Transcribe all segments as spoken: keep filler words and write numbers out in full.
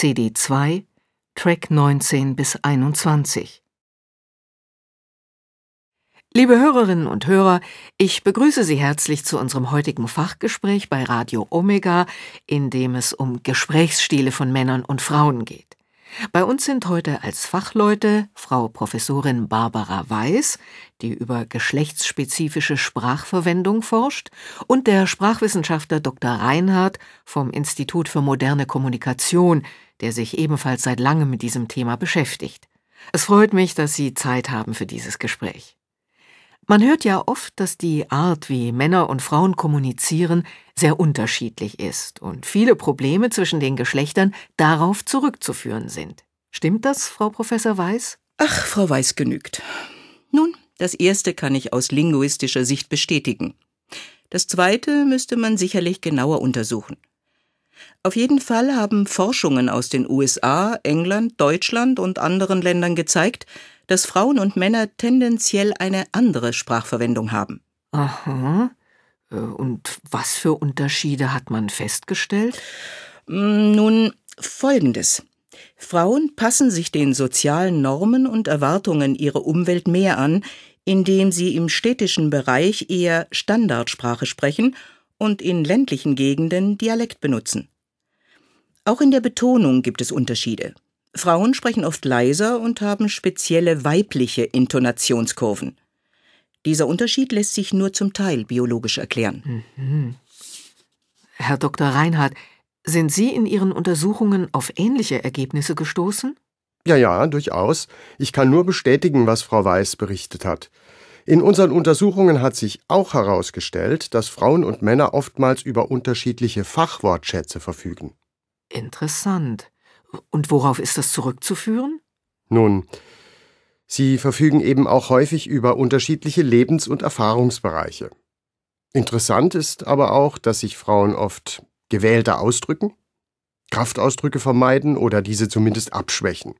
C D zwei, Track neunzehn bis einundzwanzig. Liebe Hörerinnen und Hörer, ich begrüße Sie herzlich zu unserem heutigen Fachgespräch bei Radio Omega, in dem es um Gesprächsstile von Männern und Frauen geht. Bei uns sind heute als Fachleute Frau Professorin Barbara Weiß, die über geschlechtsspezifische Sprachverwendung forscht, und der Sprachwissenschaftler Doktor Reinhardt vom Institut für moderne Kommunikation, der sich ebenfalls seit langem mit diesem Thema beschäftigt. Es freut mich, dass Sie Zeit haben für dieses Gespräch. Man hört ja oft, dass die Art, wie Männer und Frauen kommunizieren, sehr unterschiedlich ist und viele Probleme zwischen den Geschlechtern darauf zurückzuführen sind. Stimmt das, Frau Professor Weiß? Ach, Frau Weiß genügt. Nun, das Erste kann ich aus linguistischer Sicht bestätigen. Das Zweite müsste man sicherlich genauer untersuchen. Auf jeden Fall haben Forschungen aus den U S A, England, Deutschland und anderen Ländern gezeigt, dass Frauen und Männer tendenziell eine andere Sprachverwendung haben. Aha. Und was für Unterschiede hat man festgestellt? Nun, Folgendes. Frauen passen sich den sozialen Normen und Erwartungen ihrer Umwelt mehr an, indem sie im städtischen Bereich eher Standardsprache sprechen und in ländlichen Gegenden Dialekt benutzen. Auch in der Betonung gibt es Unterschiede. Frauen sprechen oft leiser und haben spezielle weibliche Intonationskurven. Dieser Unterschied lässt sich nur zum Teil biologisch erklären. Mhm. Herr Doktor Reinhardt, sind Sie in Ihren Untersuchungen auf ähnliche Ergebnisse gestoßen? Ja, ja, durchaus. Ich kann nur bestätigen, was Frau Weiß berichtet hat. In unseren Untersuchungen hat sich auch herausgestellt, dass Frauen und Männer oftmals über unterschiedliche Fachwortschätze verfügen. Interessant. Und worauf ist das zurückzuführen? Nun, sie verfügen eben auch häufig über unterschiedliche Lebens- und Erfahrungsbereiche. Interessant ist aber auch, dass sich Frauen oft gewählter ausdrücken, Kraftausdrücke vermeiden oder diese zumindest abschwächen.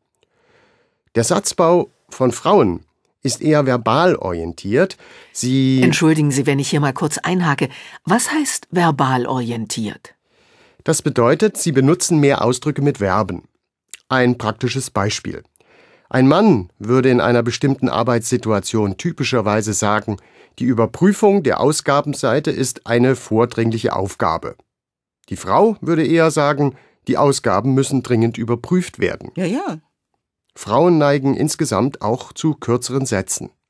Der Satzbau von Frauen ist eher verbal orientiert. Sie... Entschuldigen Sie, wenn ich hier mal kurz einhake. Was heißt verbal orientiert? Das bedeutet, sie benutzen mehr Ausdrücke mit Verben. Ein praktisches Beispiel. Ein Mann würde in einer bestimmten Arbeitssituation typischerweise sagen, die Überprüfung der Ausgabenseite ist eine vordringliche Aufgabe. Die Frau würde eher sagen, die Ausgaben müssen dringend überprüft werden. Ja, ja. Frauen neigen insgesamt auch zu kürzeren Sätzen.